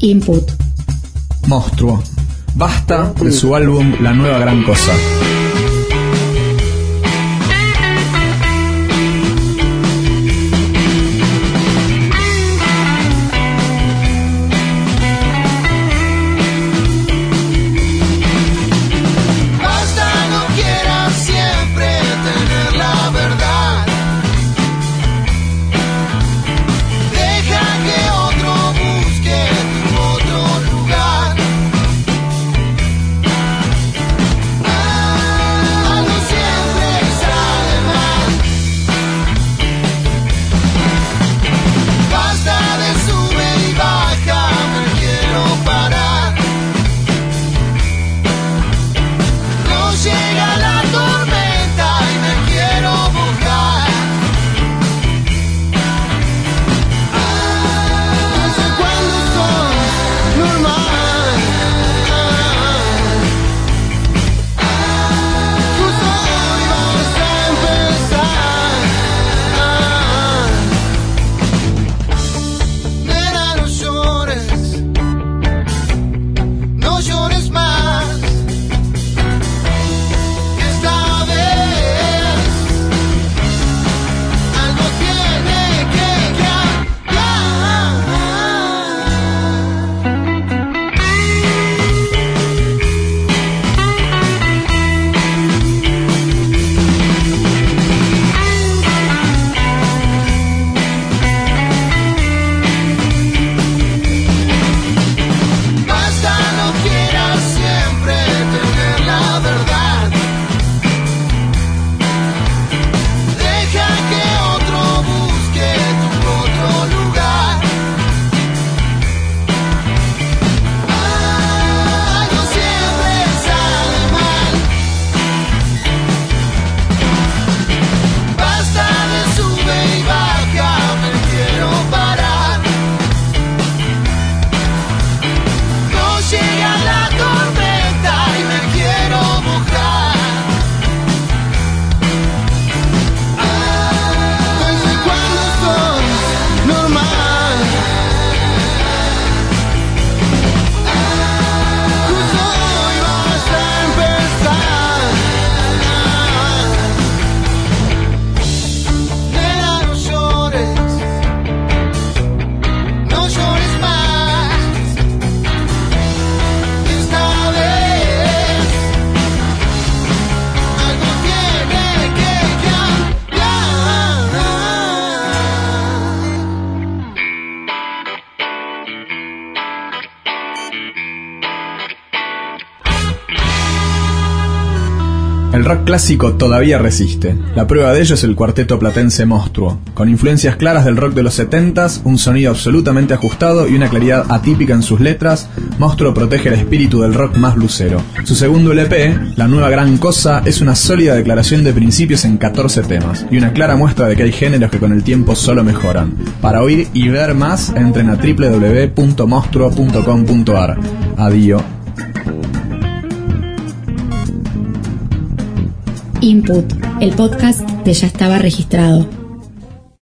Input. Monstruo. Basta de su álbum La Nueva Gran Cosa. El rock clásico todavía resiste. La prueba de ello es el cuarteto platense Monstruo. Con influencias claras del rock de los 70s, un sonido absolutamente ajustado y una claridad atípica en sus letras, Monstruo protege el espíritu del rock más blusero. Su segundo LP, La Nueva Gran Cosa, es una sólida declaración de principios en 14 temas y una clara muestra de que hay géneros que con el tiempo solo mejoran. Para oír y ver más, entren a www.monstruo.com.ar. Adiós. Input, el podcast de Ya Estaba Registrado.